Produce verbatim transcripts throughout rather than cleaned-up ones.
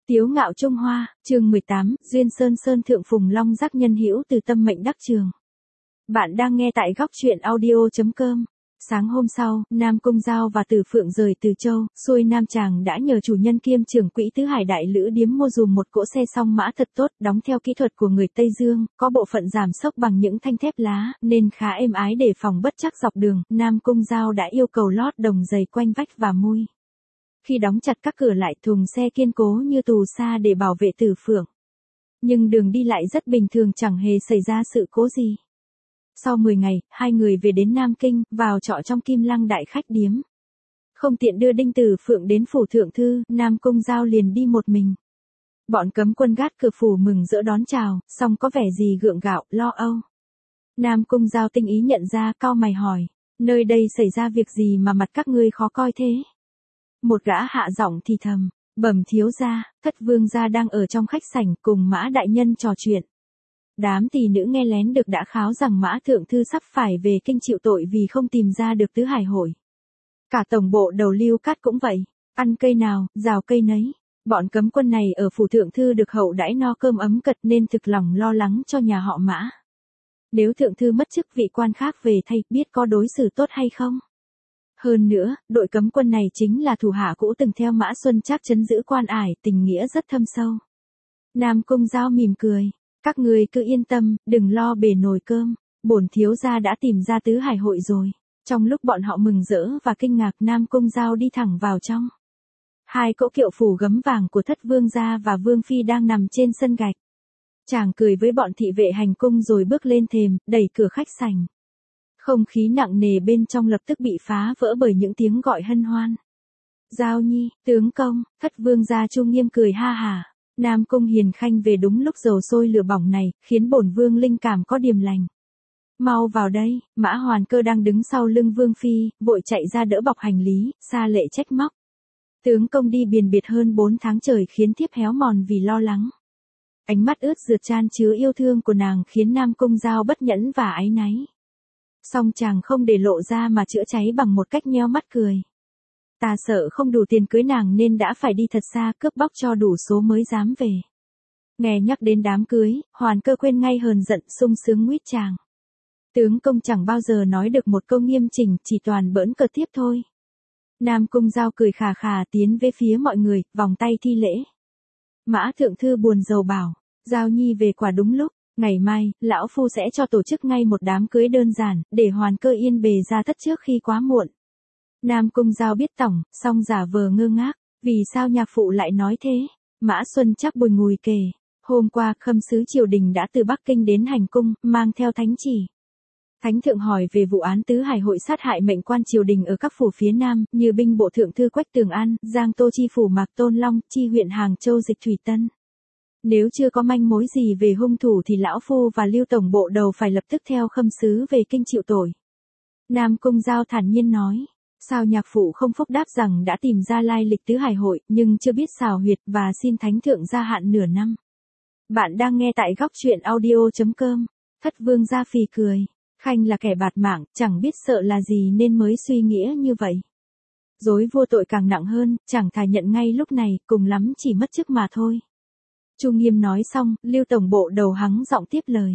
Tiếu ngạo Trung Hoa, chương mười tám, Duyên Sơn Sơn Thượng Phùng Long Giác nhân hữu từ tâm mệnh đắc trường. Bạn đang nghe tại góc truyện audio chấm com. Sáng hôm sau, Nam Cung Giao và Tử Phượng rời Từ Châu, xuôi Nam Tràng đã nhờ chủ nhân kiêm trưởng quỹ Tứ Hải Đại Lữ Điếm mua dùm một cỗ xe song mã thật tốt, đóng theo kỹ thuật của người Tây Dương, có bộ phận giảm xốc bằng những thanh thép lá, nên khá êm ái để phòng bất trắc dọc đường. Nam Cung Giao đã yêu cầu lót đồng dày quanh vách và mui. Khi đóng chặt các cửa lại, thùng xe kiên cố như tù sa để bảo vệ Tử Phượng. Nhưng đường đi lại rất bình thường, chẳng hề xảy ra sự cố gì. Sau mười ngày, hai người về đến Nam Kinh, vào trọ trong Kim Lăng Đại Khách Điếm. Không tiện đưa Đinh Tử Phượng đến phủ thượng thư, Nam Cung Giao liền đi một mình. Bọn cấm quân gác cửa phủ mừng rỡ đón chào, song có vẻ gì gượng gạo, lo âu. Nam Cung Giao tinh ý nhận ra, cau mày hỏi, nơi đây xảy ra việc gì mà mặt các ngươi khó coi thế? Một gã hạ giọng thì thầm, bẩm thiếu gia, Thất vương gia đang ở trong khách sảnh cùng Mã đại nhân trò chuyện. Đám tỷ nữ nghe lén được đã kháo rằng Mã thượng thư sắp phải về kinh chịu tội vì không tìm ra được Tứ Hải hội. Cả tổng bộ đầu Lưu Cát cũng vậy, ăn cây nào, rào cây nấy. Bọn cấm quân này ở phủ thượng thư được hậu đãi no cơm ấm cật nên thực lòng lo lắng cho nhà họ Mã. Nếu thượng thư mất chức, vị quan khác về thay, biết có đối xử tốt hay không? Hơn nữa, đội cấm quân này chính là thủ hạ cũ từng theo Mã Xuân Trác trấn giữ Quan Ải, tình nghĩa rất thâm sâu. Nam Cung Giao mỉm cười, các ngươi cứ yên tâm, đừng lo bể nồi cơm, bổn thiếu gia đã tìm ra Tứ Hải hội rồi. Trong lúc bọn họ mừng rỡ và kinh ngạc, Nam Cung Giao đi thẳng vào trong. Hai cỗ kiệu phủ gấm vàng của Thất vương gia và Vương phi đang nằm trên sân gạch. Chàng cười với bọn thị vệ hành cung rồi bước lên thềm, đẩy cửa khách sảnh. Không khí nặng nề bên trong lập tức bị phá vỡ bởi những tiếng gọi hân hoan. Giao nhi, tướng công, Thất vương gia Chu Nghiêm cười ha hả. Nam Cung hiền khanh về đúng lúc dầu sôi lửa bỏng này, khiến bổn vương linh cảm có điềm lành. Mau vào đây. Mã Hoàn Cơ đang đứng sau lưng Vương phi, vội chạy ra đỡ bọc hành lý, xa lệ trách móc. Tướng công đi biền biệt hơn bốn tháng trời khiến thiếp héo mòn vì lo lắng. Ánh mắt ướt rượt chan chứa yêu thương của nàng khiến Nam Cung Giao bất nhẫn và áy náy. Song chàng không để lộ ra mà chữa cháy bằng một cách nheo mắt cười. Ta sợ không đủ tiền cưới nàng nên đã phải đi thật xa cướp bóc cho đủ số mới dám về. Nghe nhắc đến đám cưới, Hoàn Cơ quên ngay hờn giận, sung sướng nguyết chàng. Tướng công chẳng bao giờ nói được một câu nghiêm chỉnh, chỉ toàn bỡn cợt tiếp thôi. Nam Cung Giao cười khà khà tiến về phía mọi người, vòng tay thi lễ. Mã thượng thư buồn rầu bảo, Giao nhi về quả đúng lúc. Ngày mai, lão phu sẽ cho tổ chức ngay một đám cưới đơn giản, để Hoàn Cơ yên bề ra thất trước khi quá muộn. Nam Cung Giao biết tổng, song giả vờ ngơ ngác, vì sao nhạc phụ lại nói thế? Mã Xuân Trác bùi ngùi kể, hôm qua khâm sứ triều đình đã từ Bắc Kinh đến hành cung, mang theo thánh chỉ. Thánh thượng hỏi về vụ án Tứ Hải hội sát hại mệnh quan triều đình ở các phủ phía Nam, như binh bộ thượng thư Quách Tường An, Giang Tô chi phủ Mạc Tôn Long, chi huyện Hàng Châu Dịch Thủy Tân. Nếu chưa có manh mối gì về hung thủ thì lão phu và Lưu tổng bộ đầu phải lập tức theo khâm sứ về kinh chịu tội. Nam Cung Giao thản nhiên nói, sao nhạc phụ không phúc đáp rằng đã tìm ra lai lịch Tứ Hải hội, nhưng chưa biết xào huyệt và xin thánh thượng gia hạn nửa năm. Bạn đang nghe tại góc truyện audio chấm com. Thất vương gia phì cười, khanh là kẻ bạt mạng, chẳng biết sợ là gì nên mới suy nghĩa như vậy. Dối vô tội càng nặng hơn, chẳng thà nhận ngay lúc này, cùng lắm chỉ mất chức mà thôi. Chu Nghiêm nói xong, Lưu tổng bộ đầu hắng giọng tiếp lời.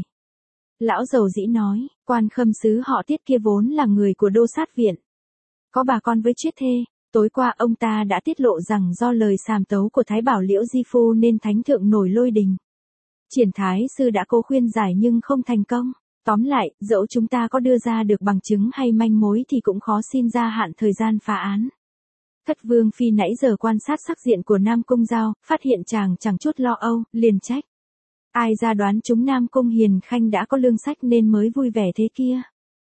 Lão dầu dĩ nói, quan khâm sứ họ Tiết kia vốn là người của đô sát viện. Có bà con với Triết Thê, tối qua ông ta đã tiết lộ rằng do lời sàm tấu của Thái Bảo Liễu Di Phu nên thánh thượng nổi lôi đình. Triển Thái sư đã cố khuyên giải nhưng không thành công. Tóm lại, dẫu chúng ta có đưa ra được bằng chứng hay manh mối thì cũng khó xin gia hạn thời gian phá án. Thất vương phi nãy giờ quan sát sắc diện của Nam Cung Giao, phát hiện chàng chẳng chút lo âu, liền trách. Ai ra đoán chúng Nam Cung hiền khanh đã có lương sách nên mới vui vẻ thế kia.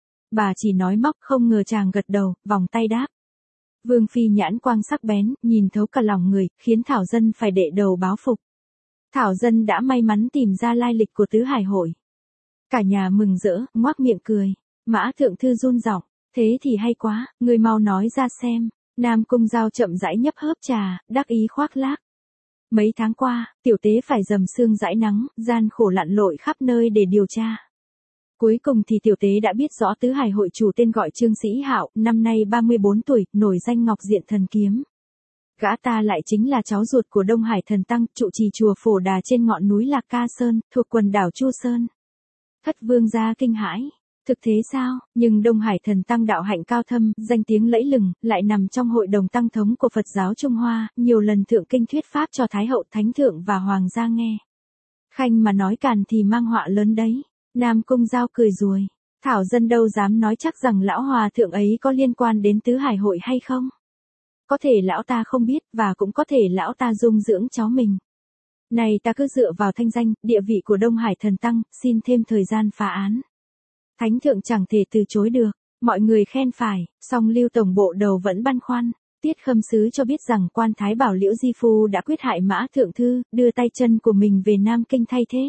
Bà chỉ nói móc, không ngờ chàng gật đầu, vòng tay đáp. Vương phi nhãn quang sắc bén, nhìn thấu cả lòng người, khiến Thảo Dân phải đệ đầu báo phục. Thảo Dân đã may mắn tìm ra lai lịch của Tứ Hải hội. Cả nhà mừng rỡ, ngoác miệng cười. Mã thượng thư run giọng, thế thì hay quá, người mau nói ra xem. Nam Cung Giao chậm rãi nhấp hớp trà, đắc ý khoác lác. Mấy tháng qua, tiểu tế phải dầm sương dãi nắng, gian khổ lặn lội khắp nơi để điều tra. Cuối cùng thì tiểu tế đã biết rõ Tứ Hải hội chủ tên gọi Trương Sĩ Hạo, năm nay ba mươi bốn tuổi, nổi danh Ngọc Diện Thần Kiếm. Gã ta lại chính là cháu ruột của Đông Hải Thần Tăng, trụ trì chùa Phổ Đà trên ngọn núi Lạc Ca Sơn, thuộc quần đảo Chu Sơn. Thất vương gia kinh hãi. Thực thế sao? Nhưng Đông Hải Thần Tăng đạo hạnh cao thâm, danh tiếng lẫy lừng, lại nằm trong hội đồng tăng thống của Phật giáo Trung Hoa, nhiều lần thượng kinh thuyết pháp cho Thái hậu Thánh thượng và Hoàng gia nghe. Khanh mà nói càn thì mang họa lớn đấy. Nam Cung Giao cười ruồi. Thảo dân đâu dám nói chắc rằng lão hòa thượng ấy có liên quan đến tứ hải hội hay không? Có thể lão ta không biết, và cũng có thể lão ta dung dưỡng cháu mình. Này ta cứ dựa vào thanh danh, địa vị của Đông Hải Thần Tăng, xin thêm thời gian phá án. Thánh thượng chẳng thể từ chối được, mọi người khen phải, song Lưu tổng bộ đầu vẫn băn khoăn. Tiết Khâm Sứ cho biết rằng quan thái bảo Liễu Di Phu đã quyết hại Mã Thượng Thư, đưa tay chân của mình về Nam Kinh thay thế.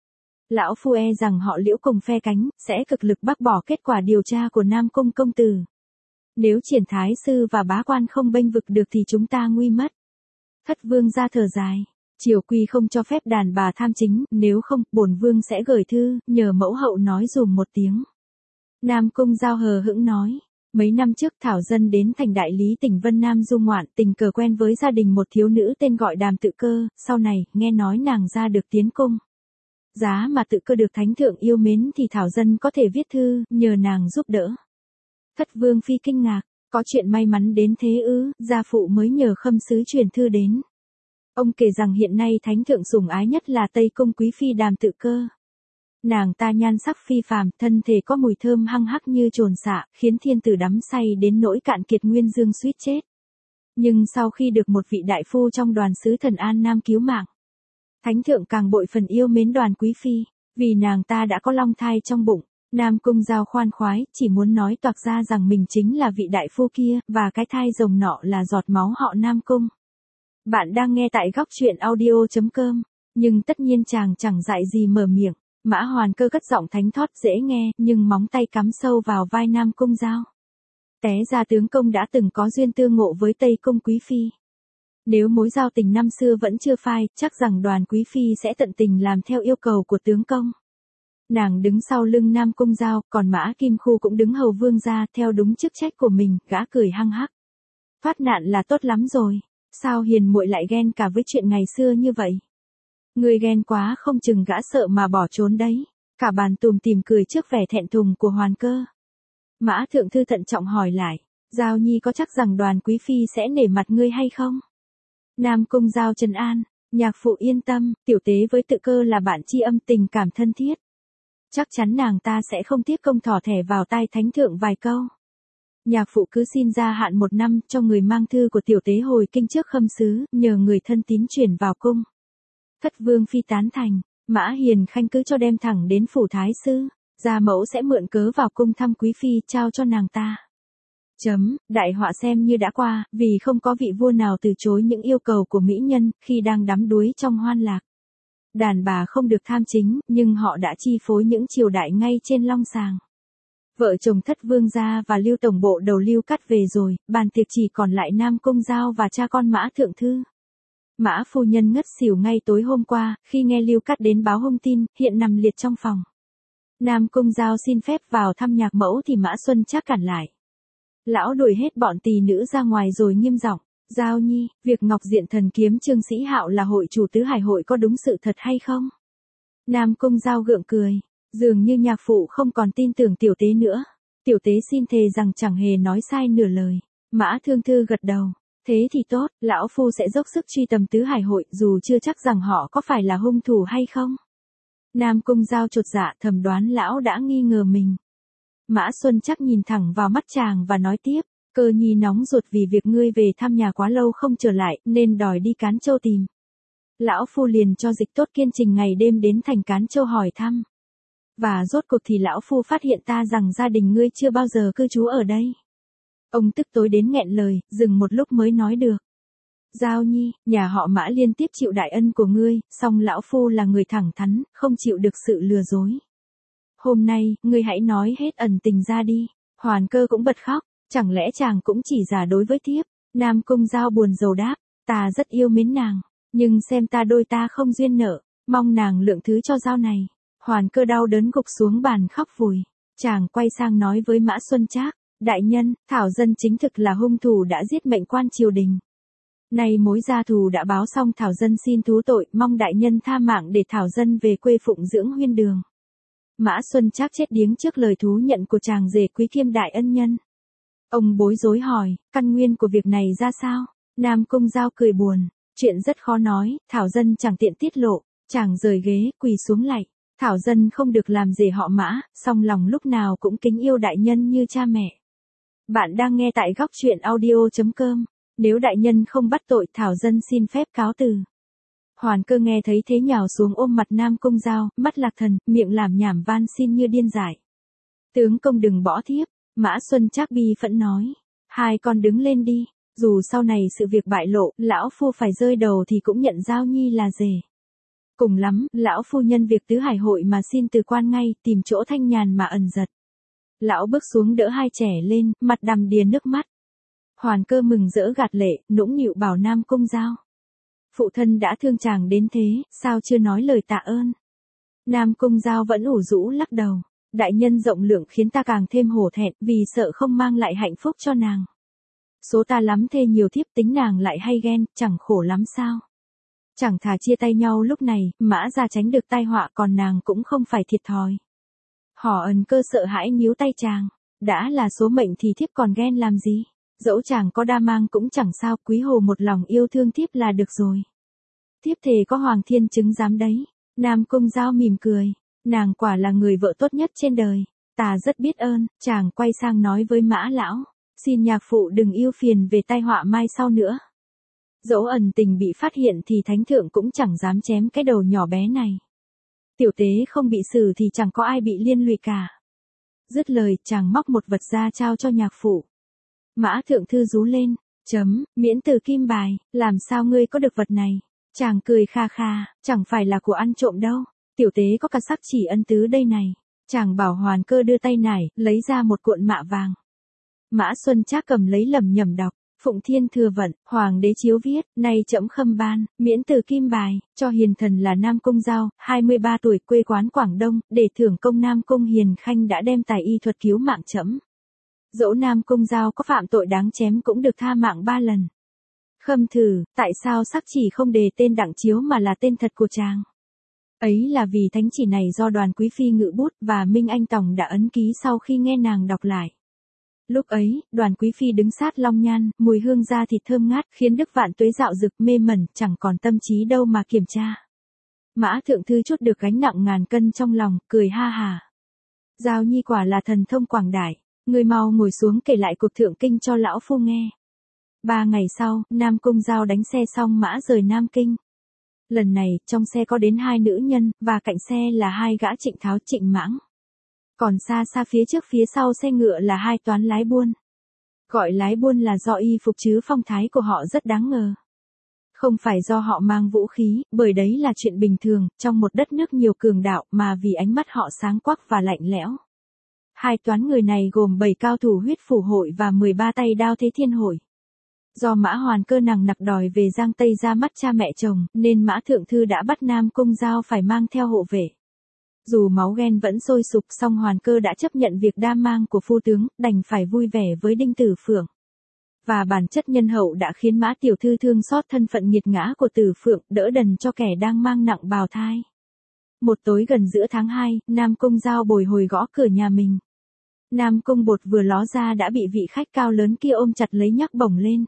Lão Phu e rằng họ Liễu cùng phe cánh, sẽ cực lực bác bỏ kết quả điều tra của Nam Cung công tử. Nếu Triển Thái Sư và bá quan không bênh vực được thì chúng ta nguy mất. Thất vương ra thở dài. Triều quy không cho phép đàn bà tham chính, nếu không, bổn vương sẽ gửi thư, nhờ mẫu hậu nói dùm một tiếng. Nam Cung Giao hờ hững nói. Mấy năm trước Thảo dân đến thành đại lý tỉnh Vân Nam du ngoạn, tình cờ quen với gia đình một thiếu nữ tên gọi Đàm Tự Cơ, sau này, nghe nói nàng ra được tiến cung. Giá mà Tự Cơ được thánh thượng yêu mến thì Thảo dân có thể viết thư, nhờ nàng giúp đỡ. Thất vương phi kinh ngạc, có chuyện may mắn đến thế ư, gia phụ mới nhờ Khâm Sứ truyền thư đến. Ông kể rằng hiện nay thánh thượng sủng ái nhất là Tây Cung quý phi Đàm Tự Cơ. Nàng ta nhan sắc phi phàm, thân thể có mùi thơm hăng hắc như trồn xạ, khiến thiên tử đắm say đến nỗi cạn kiệt nguyên dương suýt chết. Nhưng sau khi được một vị đại phu trong đoàn sứ thần An Nam cứu mạng, thánh thượng càng bội phần yêu mến Đoàn quý phi, vì nàng ta đã có long thai trong bụng. Nam Cung Giao khoan khoái, chỉ muốn nói toạc ra rằng mình chính là vị đại phu kia, và cái thai rồng nọ là giọt máu họ Nam Cung. Bạn đang nghe tại góc truyện audio chấm com, nhưng tất nhiên chàng chẳng dại gì mở miệng. Mã Hoàn Cơ cất giọng thánh thót dễ nghe, nhưng móng tay cắm sâu vào vai Nam Cung Giao. Té ra tướng công đã từng có duyên tương ngộ với Tây Cung quý phi. Nếu mối giao tình năm xưa vẫn chưa phai, chắc rằng Đoàn quý phi sẽ tận tình làm theo yêu cầu của tướng công. Nàng đứng sau lưng Nam Cung Giao, còn Mã Kim Khu cũng đứng hầu vương gia, theo đúng chức trách của mình, gã cười hăng hắc. Thoát nạn là tốt lắm rồi, sao hiền muội lại ghen cả với chuyện ngày xưa như vậy? Người ghen quá không chừng gã sợ mà bỏ trốn đấy. Cả bàn tùm tìm cười trước vẻ thẹn thùng của Hoàn Cơ. Mã Thượng Thư thận trọng hỏi lại, Giao Nhi có chắc rằng Đoàn quý phi sẽ nể mặt ngươi hay không? Nam Cung Giao trấn an, nhạc phụ yên tâm, tiểu tế với Tự Cơ là bạn tri âm tình cảm thân thiết. Chắc chắn nàng ta sẽ không tiếc công thỏ thẻ vào tai thánh thượng vài câu. Nhạc phụ cứ xin gia hạn một năm cho người mang thư của tiểu tế hồi kinh trước Khâm Sứ, nhờ người thân tín chuyển vào cung. Thất vương phi tán thành, Mã Hiền Khanh cứ cho đem thẳng đến phủ thái sư, gia mẫu sẽ mượn cớ vào cung thăm quý phi trao cho nàng ta. Chấm, đại họa xem như đã qua, vì không có vị vua nào từ chối những yêu cầu của mỹ nhân khi đang đắm đuối trong hoan lạc. Đàn bà không được tham chính, nhưng họ đã chi phối những triều đại ngay trên long sàng. Vợ chồng Thất vương gia và Lưu tổng bộ đầu Lưu cắt về rồi, bàn tiệc chỉ còn lại Nam Cung Giao và cha con Mã Thượng Thư. Mã phu nhân ngất xỉu ngay tối hôm qua, khi nghe Lưu Cát đến báo hung tin, hiện nằm liệt trong phòng. Nam Cung Giao xin phép vào thăm nhạc mẫu thì Mã Xuân Trác cản lại. Lão đuổi hết bọn tỳ nữ ra ngoài rồi nghiêm giọng, Giao Nhi, việc Ngọc Diện Thần Kiếm Trương Sĩ Hạo là hội chủ tứ hải hội có đúng sự thật hay không? Nam Cung Giao gượng cười, dường như nhạc phụ không còn tin tưởng tiểu tế nữa. Tiểu tế xin thề rằng chẳng hề nói sai nửa lời. Mã Thương Thư gật đầu. Thế thì tốt, lão phu sẽ dốc sức truy tầm tứ hải hội, dù chưa chắc rằng họ có phải là hung thủ hay không. Nam Cung Giao chột dạ thầm đoán lão đã nghi ngờ mình. Mã Xuân Trác nhìn thẳng vào mắt chàng và nói tiếp, Cơ Nhi nóng ruột vì việc ngươi về thăm nhà quá lâu không trở lại, nên đòi đi Cán Châu tìm. Lão phu liền cho dịch tốt kiên trình ngày đêm đến thành Cán Châu hỏi thăm. Và rốt cuộc thì lão phu phát hiện ta rằng gia đình ngươi chưa bao giờ cư trú ở đây. Ông tức tối đến nghẹn lời, dừng một lúc mới nói được. Giao Nhi, nhà họ Mã liên tiếp chịu đại ân của ngươi, song lão phu là người thẳng thắn, không chịu được sự lừa dối. Hôm nay, ngươi hãy nói hết ẩn tình ra đi. Hoàn Cơ cũng bật khóc, chẳng lẽ chàng cũng chỉ giả đối với thiếp? Nam Cung Giao buồn rầu đáp, ta rất yêu mến nàng, nhưng xem ta đôi ta không duyên nợ, mong nàng lượng thứ cho Giao này. Hoàn Cơ đau đớn gục xuống bàn khóc vùi. Chàng quay sang nói với Mã Xuân Trác, đại nhân, Thảo dân chính thực là hung thủ đã giết mệnh quan triều đình. Nay mối gia thù đã báo xong, Thảo Dân xin thú tội, mong đại nhân tha mạng để Thảo Dân về quê phụng dưỡng huyên đường. Mã Xuân Trác chết điếng trước lời thú nhận của chàng rể quý kiêm đại ân nhân. Ông bối rối hỏi, căn nguyên của việc này ra sao? Nam Cung Giao cười buồn, chuyện rất khó nói, Thảo Dân chẳng tiện tiết lộ. Chàng rời ghế, quỳ xuống lạy. Thảo Dân không được làm rể họ Mã, song lòng lúc nào cũng kính yêu đại nhân như cha mẹ. Bạn đang nghe tại góc truyện audio chấm com. Nếu đại nhân không bắt tội, Thảo Dân xin phép cáo từ. Hoàn Cơ nghe thấy thế nhào xuống ôm mặt Nam Cung Giao, mắt lạc thần, miệng làm nhảm van xin như điên dại. Tướng công đừng bỏ thiếp. Mã Xuân Trác bi phẫn nói. Hai con đứng lên đi, dù sau này sự việc bại lộ, lão phu phải rơi đầu thì cũng nhận Giao Nhi là rể. Cùng lắm, lão phu nhân việc tứ hải hội mà xin từ quan ngay, tìm chỗ thanh nhàn mà ẩn giật. Lão bước xuống đỡ hai trẻ lên, mặt đằm đìa nước mắt. Hoàn Cơ mừng rỡ gạt lệ, nũng nịu bảo Nam Cung Giao. Phụ thân đã thương chàng đến thế, sao chưa nói lời tạ ơn? Nam Cung Giao vẫn ủ rũ lắc đầu. Đại nhân rộng lượng khiến ta càng thêm hổ thẹn, vì sợ không mang lại hạnh phúc cho nàng. Số ta lắm thê nhiều thiếp, tính nàng lại hay ghen, chẳng khổ lắm sao? Chẳng thà chia tay nhau lúc này, Mã ra tránh được tai họa, còn nàng cũng không phải thiệt thòi. Hỏ Ẩn Cơ sợ hãi níu tay chàng. Đã là số mệnh thì thiếp còn ghen làm gì? Dẫu chàng có đa mang cũng chẳng sao, quý hồ một lòng yêu thương thiếp là được rồi. Thiếp thề có hoàng thiên chứng giám đấy. Nam Cung Giao mỉm cười. Nàng quả là người vợ tốt nhất trên đời. Ta rất biết ơn. Chàng quay sang nói với Mã lão. Xin nhạc phụ đừng yêu phiền về tai họa mai sau nữa. Dẫu ẩn tình bị phát hiện thì thánh thượng cũng chẳng dám chém cái đầu nhỏ bé này. Tiểu tế không bị xử thì chẳng có ai bị liên lụy cả. Dứt lời, chàng móc một vật ra trao cho nhạc phụ. Mã thượng thư rú lên. Chấm, miễn từ kim bài, làm sao ngươi có được vật này? Chàng cười kha kha, chẳng phải là của ăn trộm đâu. Tiểu tế có cả sắc chỉ ân tứ đây này. Chàng bảo Hoàn Cơ đưa tay nải, lấy ra một cuộn mạ vàng. Mã Xuân Trác cầm lấy lẩm nhẩm đọc. Phụng Thiên Thừa Vận, Hoàng đế chiếu viết, nay trẫm khâm ban, miễn từ kim bài, cho hiền thần là Nam Cung Giao, hai mươi ba tuổi, quê quán Quảng Đông, để thưởng công Nam Cung Hiền Khanh đã đem tài y thuật cứu mạng trẫm. Dẫu Nam Cung Giao có phạm tội đáng chém cũng được tha mạng ba lần. Khâm thử, tại sao sắc chỉ không đề tên Đặng Chiếu mà là tên thật của chàng? Ấy là vì thánh chỉ này do Đoàn Quý Phi ngự bút và Minh Anh Tòng đã ấn ký sau khi nghe nàng đọc lại. Lúc ấy, Đoàn Quý Phi đứng sát long nhan, mùi hương da thịt thơm ngát, khiến Đức Vạn Tuế dạo dực mê mẩn, chẳng còn tâm trí đâu mà kiểm tra. Mã thượng thư chút được gánh nặng ngàn cân trong lòng, cười ha hà. Giao Nhi quả là thần thông quảng đại, người mau ngồi xuống kể lại cuộc thượng kinh cho lão phu nghe. Ba ngày sau, Nam Cung Giao đánh xe xong Mã rời Nam Kinh. Lần này, trong xe có đến hai nữ nhân, và cạnh xe là hai gã Trịnh Tháo Trịnh Mãng. Còn xa xa phía trước phía sau xe ngựa là hai toán lái buôn. Gọi lái buôn là do y phục chứ phong thái của họ rất đáng ngờ. Không phải do họ mang vũ khí, bởi đấy là chuyện bình thường, trong một đất nước nhiều cường đạo mà vì ánh mắt họ sáng quắc và lạnh lẽo. Hai toán người này gồm bảy cao thủ huyết phủ hội và mười ba tay đao thế thiên hội. Do Mã Hoàn Cơ nằng nặc đòi về Giang Tây ra mắt cha mẹ chồng, nên Mã Thượng Thư đã bắt Nam Cung Giao phải mang theo hộ vệ. Dù máu ghen vẫn sôi sục, song Hoàn Cơ đã chấp nhận việc đa mang của phu tướng, đành phải vui vẻ với Đinh Tử Phượng. Và bản chất nhân hậu đã khiến Mã Tiểu Thư thương xót thân phận nghiệt ngã của Tử Phượng, đỡ đần cho kẻ đang mang nặng bào thai. Một tối gần giữa tháng hai, Nam Cung Giao bồi hồi gõ cửa nhà mình. Nam Cung Bột vừa ló ra đã bị vị khách cao lớn kia ôm chặt lấy nhắc bổng lên.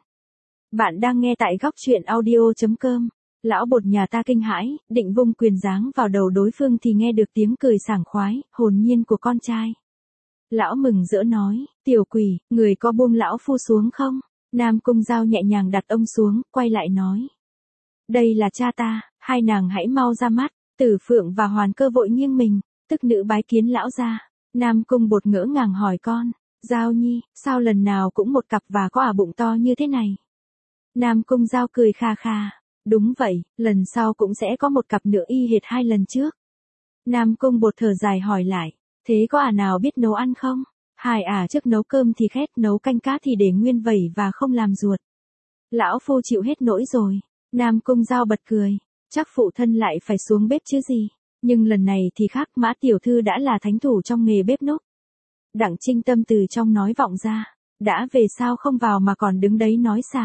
Bạn đang nghe tại góc truyện audio chấm com. Lão Bột nhà ta kinh hãi, định vung quyền giáng vào đầu đối phương thì nghe được tiếng cười sảng khoái, hồn nhiên của con trai. Lão mừng rỡ nói, tiểu quỷ, người có buông lão phu xuống không? Nam Cung Giao nhẹ nhàng đặt ông xuống, quay lại nói. Đây là cha ta, hai nàng hãy mau ra mắt. Tử Phượng và Hoàn Cơ vội nghiêng mình, tức nữ bái kiến lão gia. Nam Cung Bột ngỡ ngàng hỏi con, Giao Nhi, sao lần nào cũng một cặp và có ả bụng to như thế này? Nam Cung Giao cười kha kha, đúng vậy, lần sau cũng sẽ có một cặp nữa y hệt hai lần trước. Nam Cung Bột thở dài hỏi lại, thế có ả nào biết nấu ăn không? Hai ả trước nấu cơm thì khét, nấu canh cá thì để nguyên vẩy và không làm ruột. Lão phu chịu hết nỗi rồi. Nam Cung Giao bật cười, chắc phụ thân lại phải xuống bếp chứ gì. Nhưng lần này thì khác, Mã Tiểu Thư đã là thánh thủ trong nghề bếp núc. Đặng Trinh Tâm từ trong nói vọng ra, đã về sao không vào mà còn đứng đấy nói xàm.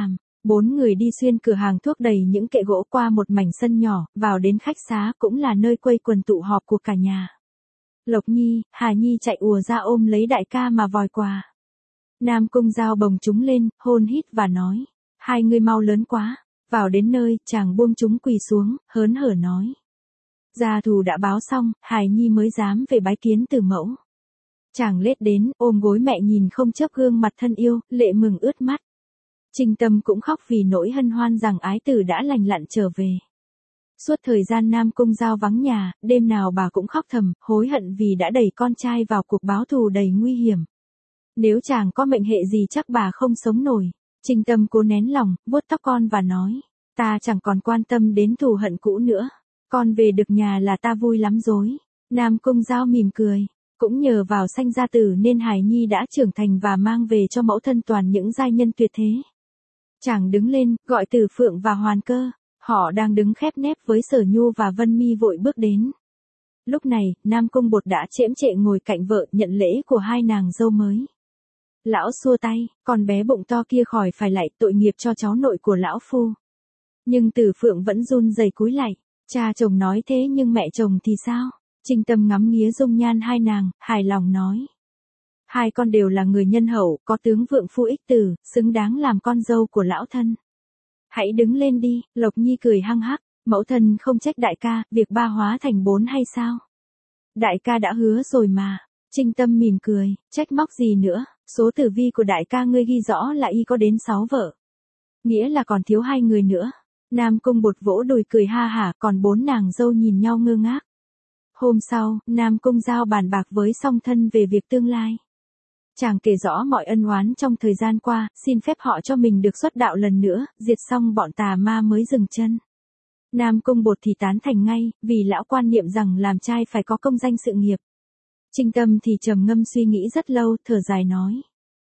Bốn người đi xuyên cửa hàng thuốc đầy những kệ gỗ qua một mảnh sân nhỏ, vào đến khách xá cũng là nơi quây quần tụ họp của cả nhà. Lộc Nhi, Hà Nhi chạy ùa ra ôm lấy đại ca mà vòi quà. Nam Cung Giao bồng chúng lên, hôn hít và nói, hai người mau lớn quá. Vào đến nơi, chàng buông chúng quỳ xuống, hớn hở nói. Gia thù đã báo xong, Hải Nhi mới dám về bái kiến từ mẫu. Chàng lết đến, ôm gối mẹ nhìn không chớp gương mặt thân yêu, lệ mừng ướt mắt. Trình Tâm cũng khóc vì nỗi hân hoan rằng ái tử đã lành lặn trở về. Suốt thời gian Nam Cung Giao vắng nhà, đêm nào bà cũng khóc thầm, hối hận vì đã đẩy con trai vào cuộc báo thù đầy nguy hiểm. Nếu chàng có mệnh hệ gì chắc bà không sống nổi. Trình Tâm cố nén lòng, vuốt tóc con và nói, ta chẳng còn quan tâm đến thù hận cũ nữa. Con về được nhà là ta vui lắm rồi. Nam Cung Giao mỉm cười. Cũng nhờ vào sanh gia tử nên Hải Nhi đã trưởng thành và mang về cho mẫu thân toàn những giai nhân tuyệt thế. Chàng đứng lên, gọi Tử Phượng và Hoàn Cơ. Họ đang đứng khép nép với Sở Nhu và Vân Mi vội bước đến. Lúc này, Nam Cung Bột đã chễm chệ ngồi cạnh vợ nhận lễ của hai nàng dâu mới. Lão xua tay, con bé bụng to kia khỏi phải lạy, tội nghiệp cho cháu nội của lão phu. Nhưng Tử Phượng vẫn run rẩy cúi lạy. Cha chồng nói thế nhưng mẹ chồng thì sao? Trình Tâm ngắm nghía dung nhan hai nàng, hài lòng nói. Hai con đều là người nhân hậu, có tướng vượng phu ích tử, xứng đáng làm con dâu của lão thân. Hãy đứng lên đi, Lộc Nhi cười hăng hắc, mẫu thân không trách đại ca, việc ba hóa thành bốn hay sao? Đại ca đã hứa rồi mà. Trình Tâm mỉm cười, trách móc gì nữa, số tử vi của đại ca ngươi ghi rõ là y có đến sáu vợ. Nghĩa là còn thiếu hai người nữa. Nam Cung Bột vỗ đùi cười ha hả, còn bốn nàng dâu nhìn nhau ngơ ngác. Hôm sau, Nam Cung Giao bàn bạc với song thân về việc tương lai. Chàng kể rõ mọi ân oán trong thời gian qua, xin phép họ cho mình được xuất đạo lần nữa, diệt xong bọn tà ma mới dừng chân. Nam Cung Bột thì tán thành ngay, vì lão quan niệm rằng làm trai phải có công danh sự nghiệp. Trình Tâm thì trầm ngâm suy nghĩ rất lâu, thở dài nói.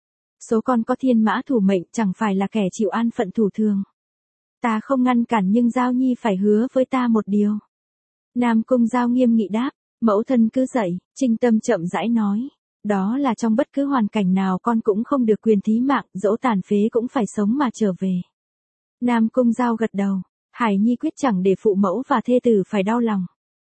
Số con có thiên mã thủ mệnh chẳng phải là kẻ chịu an phận thủ thường. Ta không ngăn cản nhưng Giao Nhi phải hứa với ta một điều. Nam Cung Giao nghiêm nghị đáp, mẫu thân cứ dậy, Trình Tâm chậm rãi nói. Đó là trong bất cứ hoàn cảnh nào con cũng không được quyền thí mạng, dẫu tàn phế cũng phải sống mà trở về. Nam Cung Giao gật đầu, Hải Nhi quyết chẳng để phụ mẫu và thê tử phải đau lòng.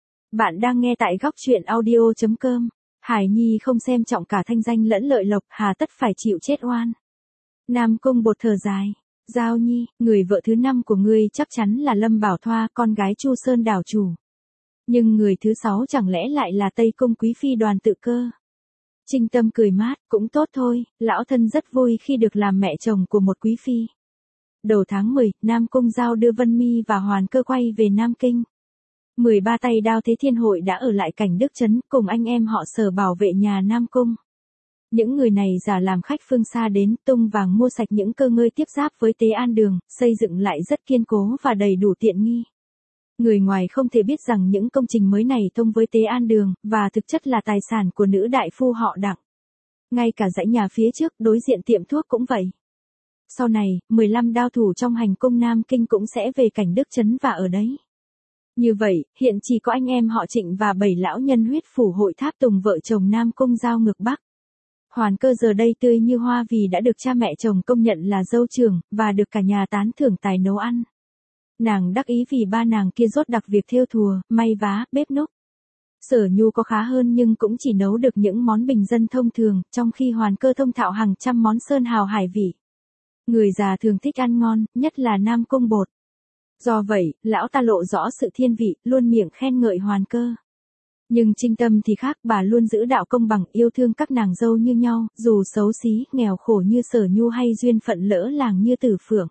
Bạn đang nghe tại góc truyện audio chấm com. Hải Nhi không xem trọng cả thanh danh lẫn lợi lộc, hà tất phải chịu chết oan. Nam Cung Bột thở dài. Giao Nhi, người vợ thứ năm của ngươi chắc chắn là Lâm Bảo Thoa, con gái Chu Sơn đảo chủ. Nhưng người thứ sáu chẳng lẽ lại là Tây Cung Quý Phi Đoàn Tự Cơ? Trình Tâm cười mát, cũng tốt thôi, lão thân rất vui khi được làm mẹ chồng của một quý phi. Đầu tháng mười, Nam Cung Giao đưa Vân Mi và Hoàn Cơ quay về Nam Kinh. mười ba tay đao thế thiên hội đã ở lại cảnh Đức Trấn, cùng anh em họ Sở bảo vệ nhà Nam Cung. Những người này giả làm khách phương xa đến, tung vàng mua sạch những cơ ngơi tiếp giáp với Tế An Đường, xây dựng lại rất kiên cố và đầy đủ tiện nghi. Người ngoài không thể biết rằng những công trình mới này thông với Tế An Đường, và thực chất là tài sản của nữ đại phu họ Đặng. Ngay cả dãy nhà phía trước, đối diện tiệm thuốc cũng vậy. Sau này, mười lăm đao thủ trong hành cung Nam Kinh cũng sẽ về cảnh Đức Trấn và ở đấy. Như vậy, hiện chỉ có anh em họ Trịnh và bảy lão nhân huyết phủ hội tháp tùng vợ chồng Nam Cung Giao ngược Bắc. Hoàn Cơ giờ đây tươi như hoa vì đã được cha mẹ chồng công nhận là dâu trưởng, và được cả nhà tán thưởng tài nấu ăn. Nàng đắc ý vì ba nàng kia rốt đặc việc thêu thùa, may vá, bếp núc. Sở Nhu có khá hơn nhưng cũng chỉ nấu được những món bình dân thông thường, trong khi Hoàn Cơ thông thạo hàng trăm món sơn hào hải vị. Người già thường thích ăn ngon, nhất là Nam Cung Bột. Do vậy, lão ta lộ rõ sự thiên vị, luôn miệng khen ngợi Hoàn Cơ. Nhưng Trình Tâm thì khác, bà luôn giữ đạo công bằng, yêu thương các nàng dâu như nhau, dù xấu xí, nghèo khổ như Sở Nhu hay duyên phận lỡ làng như Tử Phượng.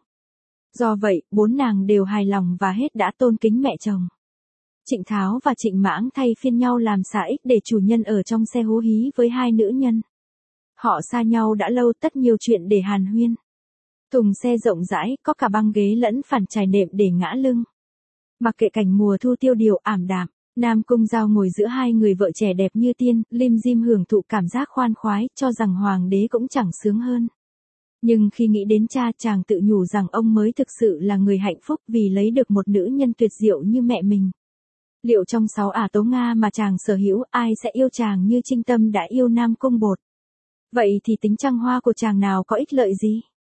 Do vậy, bốn nàng đều hài lòng và hết đã tôn kính mẹ chồng. Trịnh Tháo và Trịnh Mãng thay phiên nhau làm xà ích để chủ nhân ở trong xe hú hí với hai nữ nhân. Họ xa nhau đã lâu, tất nhiều chuyện để hàn huyên. Thùng xe rộng rãi, có cả băng ghế lẫn phản trải nệm để ngã lưng. Mặc kệ cảnh mùa thu tiêu điều ảm đạm, Nam Cung Giao ngồi giữa hai người vợ trẻ đẹp như tiên, lim dim hưởng thụ cảm giác khoan khoái, cho rằng hoàng đế cũng chẳng sướng hơn. Nhưng khi nghĩ đến cha, chàng tự nhủ rằng ông mới thực sự là người hạnh phúc vì lấy được một nữ nhân tuyệt diệu như mẹ mình. Liệu trong sáu ả tố Nga mà chàng sở hữu, ai sẽ yêu chàng như Trình Tâm đã yêu Nam Cung Bột? Vậy thì tính trăng hoa của chàng nào có ích lợi gì?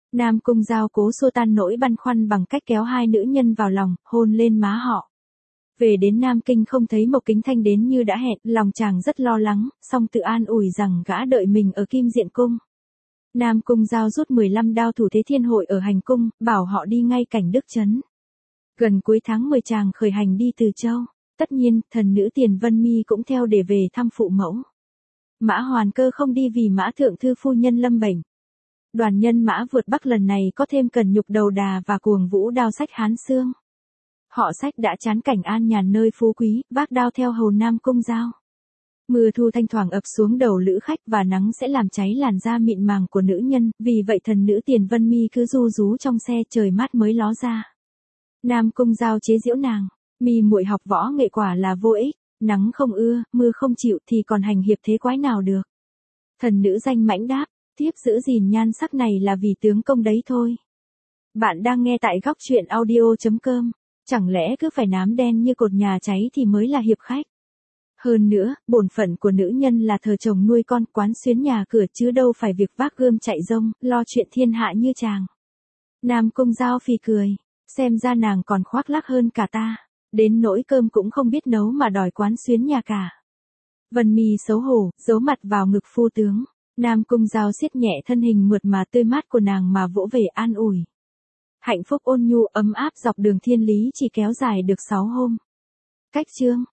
Nam Cung Giao cố xua tan nỗi băn khoăn bằng cách kéo hai nữ nhân vào lòng, hôn lên má họ. Về đến Nam Kinh không thấy Mộc Kính Thanh đến như đã hẹn, lòng chàng rất lo lắng, song tự an ủi rằng gã đợi mình ở Kim Diện Cung. Nam Cung Giao rút mười lăm đao thủ thế thiên hội ở hành cung, bảo họ đi ngay cảnh Đức Trấn. Gần cuối tháng mười chàng khởi hành đi Từ Châu. Tất nhiên, thần nữ Tiền Vân Mi cũng theo để về thăm phụ mẫu. Mã Hoàn Cơ không đi vì Mã Thượng Thư phu nhân lâm bệnh. Đoàn nhân mã vượt Bắc lần này có thêm Cần Nhục Đầu Đà và Cuồng Vũ Đao Sách Hán Xương. Họ Sách đã chán cảnh an nhàn nơi phú quý, vác đao theo hầu Nam Cung Giao. Mưa thu thanh thoảng ập xuống đầu lữ khách và nắng sẽ làm cháy làn da mịn màng của nữ nhân, vì vậy thần nữ Tiền Vân Mi cứ ru rú trong xe trời mát mới ló ra. Nam Cung Giao chế giễu nàng, Mi muội học võ nghệ quả là vô ích, nắng không ưa, mưa không chịu thì còn hành hiệp thế quái nào được. Thần nữ danh mãnh đáp, tiếp giữ gìn nhan sắc này là vì tướng công đấy thôi. Bạn đang nghe tại góc truyện audio chấm com, chẳng lẽ cứ phải nám đen như cột nhà cháy thì mới là hiệp khách. Hơn nữa, bổn phận của nữ nhân là thờ chồng nuôi con, quán xuyến nhà cửa chứ đâu phải việc vác gươm chạy rông, lo chuyện thiên hạ như chàng. Nam Cung Giao phì cười, xem ra nàng còn khoác lác hơn cả ta, đến nỗi cơm cũng không biết nấu mà đòi quán xuyến nhà cả. Vân Mi xấu hổ, giấu mặt vào ngực phu tướng, Nam Cung Giao siết nhẹ thân hình mượt mà tươi mát của nàng mà vỗ về an ủi. Hạnh phúc ôn nhu ấm áp dọc đường thiên lý chỉ kéo dài được sáu hôm. Cách chương